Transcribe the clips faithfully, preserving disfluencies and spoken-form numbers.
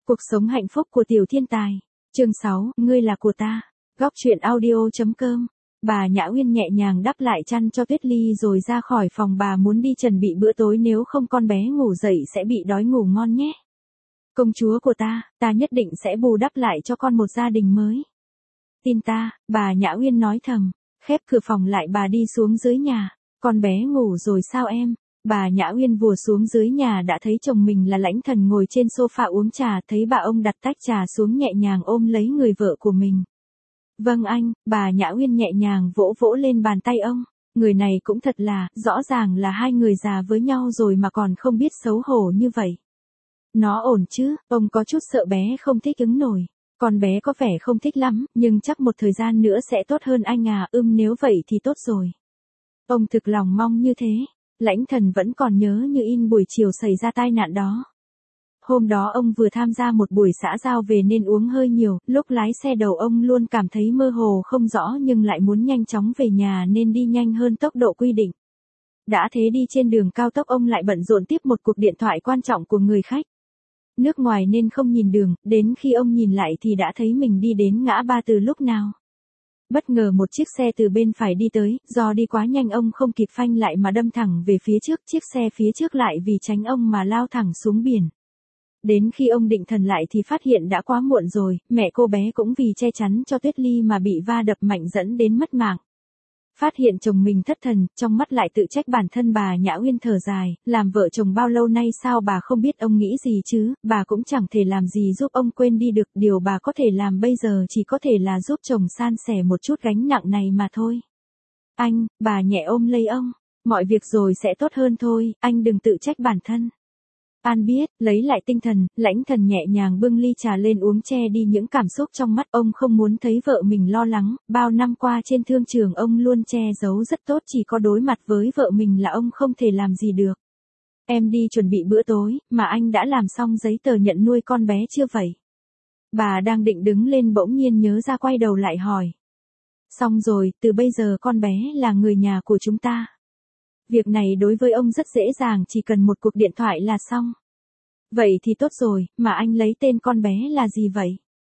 Cuộc sống hạnh phúc của tiểu thiên tài. Chương sáu, ngươi là của ta. Góc truyện audio.com. Bà Nhã Uyên nhẹ nhàng đắp lại chăn cho Tuyết Ly rồi ra khỏi phòng. Bà muốn đi chuẩn bị bữa tối, nếu không con bé ngủ dậy sẽ bị đói ngủ ngon nhé. Công chúa của ta, ta nhất định sẽ bù đắp lại cho con một gia đình mới. Tin ta, bà Nhã Uyên nói thầm. Khép cửa phòng lại, bà đi xuống dưới nhà. Con bé ngủ rồi sao em? Bà Nhã Uyên vừa xuống dưới nhà đã thấy chồng mình là Lãnh Thần ngồi trên sofa uống trà, thấy bà ông đặt tách trà xuống nhẹ nhàng ôm lấy người vợ của mình. Vâng anh, bà Nhã Uyên nhẹ nhàng vỗ vỗ lên bàn tay ông. Người này cũng thật là, rõ ràng là hai người già với nhau rồi mà còn không biết xấu hổ như vậy. Nó ổn chứ, ông có chút sợ bé không thích ứng nổi. Con bé có vẻ không thích lắm, nhưng chắc một thời gian nữa sẽ tốt hơn anh à, ưm nếu vậy thì tốt rồi. Ông thực lòng mong như thế. Lãnh Thần vẫn còn nhớ như in buổi chiều xảy ra tai nạn đó. Hôm đó ông vừa tham gia một buổi xã giao về nên uống hơi nhiều, lúc lái xe đầu ông luôn cảm thấy mơ hồ không rõ nhưng lại muốn nhanh chóng về nhà nên đi nhanh hơn tốc độ quy định. Đã thế đi trên đường cao tốc ông lại bận rộn tiếp một cuộc điện thoại quan trọng của người khách. Nước ngoài nên không nhìn đường, đến khi ông nhìn lại thì đã thấy mình đi đến ngã ba từ lúc nào. Bất ngờ một chiếc xe từ bên phải đi tới, do đi quá nhanh ông không kịp phanh lại mà đâm thẳng về phía trước, chiếc xe phía trước lại vì tránh ông mà lao thẳng xuống biển. Đến khi ông định thần lại thì phát hiện đã quá muộn rồi, mẹ cô bé cũng vì che chắn cho Tuyết Ly mà bị va đập mạnh dẫn đến mất mạng. Phát hiện chồng mình thất thần, trong mắt lại tự trách bản thân. Bà Nhã Uyên thở dài, làm vợ chồng bao lâu nay sao bà không biết ông nghĩ gì chứ, bà cũng chẳng thể làm gì giúp ông quên đi được, điều bà có thể làm bây giờ chỉ có thể là giúp chồng san sẻ một chút gánh nặng này mà thôi. Anh, bà nhẹ ôm lấy ông, mọi việc rồi sẽ tốt hơn thôi, anh đừng tự trách bản thân. An biết, lấy lại tinh thần, Lãnh Thần nhẹ nhàng bưng ly trà lên uống che đi những cảm xúc trong mắt. Ông không muốn thấy vợ mình lo lắng, bao năm qua trên thương trường ông luôn che giấu rất tốt, chỉ có đối mặt với vợ mình là ông không thể làm gì được. Em đi chuẩn bị bữa tối, mà anh đã làm xong giấy tờ nhận nuôi con bé chưa vậy? Bà đang định đứng lên bỗng nhiên nhớ ra, quay đầu lại hỏi. Xong rồi, từ bây giờ con bé là người nhà của chúng ta. Việc này đối với ông rất dễ dàng, chỉ cần một cuộc điện thoại là xong. Vậy thì tốt rồi, mà anh lấy tên con bé là gì vậy?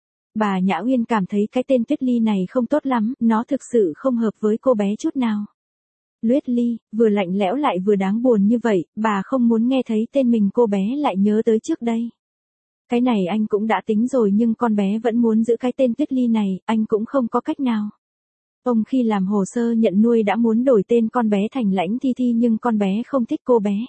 Bà Nhã Uyên cảm thấy cái tên Tuyết Ly này không tốt lắm, nó thực sự không hợp với cô bé chút nào. Tuyết Ly, vừa lạnh lẽo lại vừa đáng buồn như vậy, bà không muốn nghe thấy tên mình. Cô bé lại nhớ tới trước đây. Cái này anh cũng đã tính rồi nhưng con bé vẫn muốn giữ cái tên Tuyết Ly này, anh cũng không có cách nào. Ông khi làm hồ sơ nhận nuôi đã muốn đổi tên con bé thành Lãnh Thi Thi nhưng con bé không thích cô bé.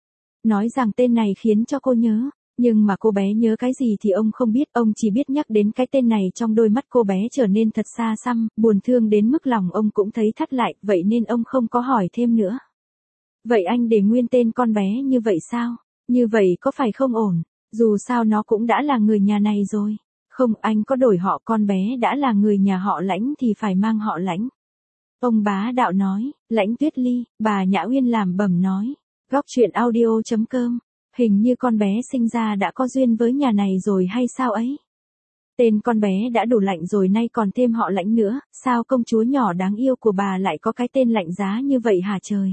Nói rằng tên này khiến cho cô nhớ, nhưng mà cô bé nhớ cái gì thì ông không biết, ông chỉ biết nhắc đến cái tên này trong đôi mắt cô bé trở nên thật xa xăm, buồn thương đến mức lòng ông cũng thấy thắt lại, vậy nên ông không có hỏi thêm nữa. Vậy anh để nguyên tên con bé như vậy sao? Như vậy có phải không ổn? Dù sao nó cũng đã là người nhà này rồi. Không, anh có đổi họ, con bé đã là người nhà họ Lãnh thì phải mang họ Lãnh. Ông bá đạo nói. Lãnh Tuyết Ly, bà Nhã Uyên làm bẩm nói. Góc truyện audio.com. Hình như con bé sinh ra đã có duyên với nhà này rồi hay sao ấy? Tên con bé đã đủ lạnh rồi, nay còn thêm họ Lãnh nữa, sao công chúa nhỏ đáng yêu của bà lại có cái tên lạnh giá như vậy hả trời?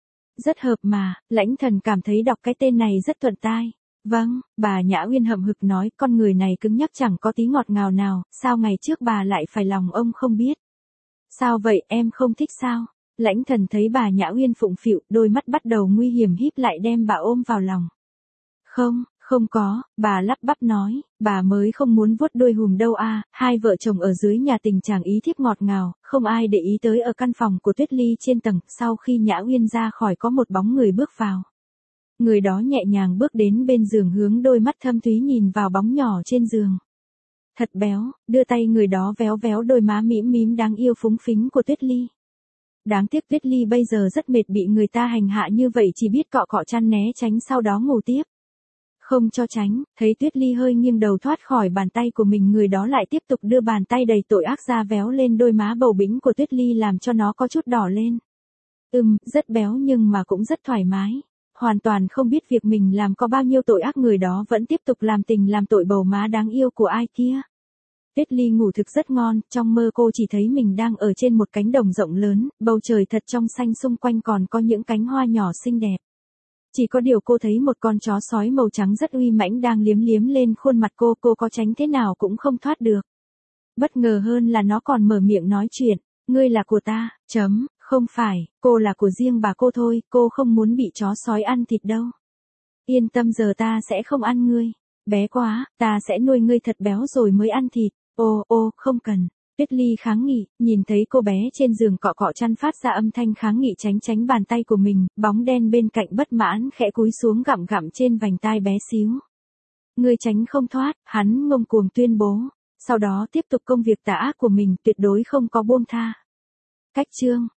Rất hợp mà, Lãnh Thần cảm thấy đọc cái tên này rất thuận tai. Vâng, bà Nhã Uyên hậm hực nói, con người này cứng nhắc chẳng có tí ngọt ngào nào, sao ngày trước bà lại phải lòng ông không biết? Sao vậy, em không thích sao? Lãnh Thần thấy bà Nhã Uyên phụng phịu, đôi mắt bắt đầu nguy hiểm híp lại đem bà ôm vào lòng. Không, không có, bà lắp bắp nói, bà mới không muốn vuốt đuôi hùm đâu à. Hai vợ chồng ở dưới nhà tình trạng ý thiếp ngọt ngào, không ai để ý tới. Ở căn phòng của Tuyết Ly trên tầng, sau khi Nhã Uyên ra khỏi có một bóng người bước vào. Người đó nhẹ nhàng bước đến bên giường, hướng đôi mắt thâm thúy nhìn vào bóng nhỏ trên giường. Thật béo, đưa tay người đó véo véo đôi má mĩm mím đáng yêu phúng phính của Tuyết Ly. Đáng tiếc Tuyết Ly bây giờ rất mệt, bị người ta hành hạ như vậy chỉ biết cọ cọ chăn né tránh sau đó ngủ tiếp. Không cho tránh, thấy Tuyết Ly hơi nghiêng đầu thoát khỏi bàn tay của mình, người đó lại tiếp tục đưa bàn tay đầy tội ác ra véo lên đôi má bầu bĩnh của Tuyết Ly làm cho nó có chút đỏ lên. Ừm, rất béo nhưng mà cũng rất thoải mái. Hoàn toàn không biết việc mình làm có bao nhiêu tội ác, người đó vẫn tiếp tục làm tình làm tội bầu má đáng yêu của ai kia. Tuyết Ly ngủ thực rất ngon, trong mơ cô chỉ thấy mình đang ở trên một cánh đồng rộng lớn, bầu trời thật trong xanh, xung quanh còn có những cánh hoa nhỏ xinh đẹp. Chỉ có điều cô thấy một con chó sói màu trắng rất uy mãnh đang liếm liếm lên khuôn mặt cô, cô có tránh thế nào cũng không thoát được. Bất ngờ hơn là nó còn mở miệng nói chuyện, ngươi là của ta, chấm, không phải, cô là của riêng bà cô thôi, cô không muốn bị chó sói ăn thịt đâu. Yên tâm giờ ta sẽ không ăn ngươi, bé quá, ta sẽ nuôi ngươi thật béo rồi mới ăn thịt, ô ô, không cần. Tuyết Ly kháng nghị, nhìn thấy cô bé trên giường cọ cọ chăn phát ra âm thanh kháng nghị tránh tránh bàn tay của mình, bóng đen bên cạnh bất mãn khẽ cúi xuống gặm gặm trên vành tai bé xíu. Ngươi tránh không thoát, hắn ngông cuồng tuyên bố, sau đó tiếp tục công việc tà ác của mình tuyệt đối không có buông tha. Cách chương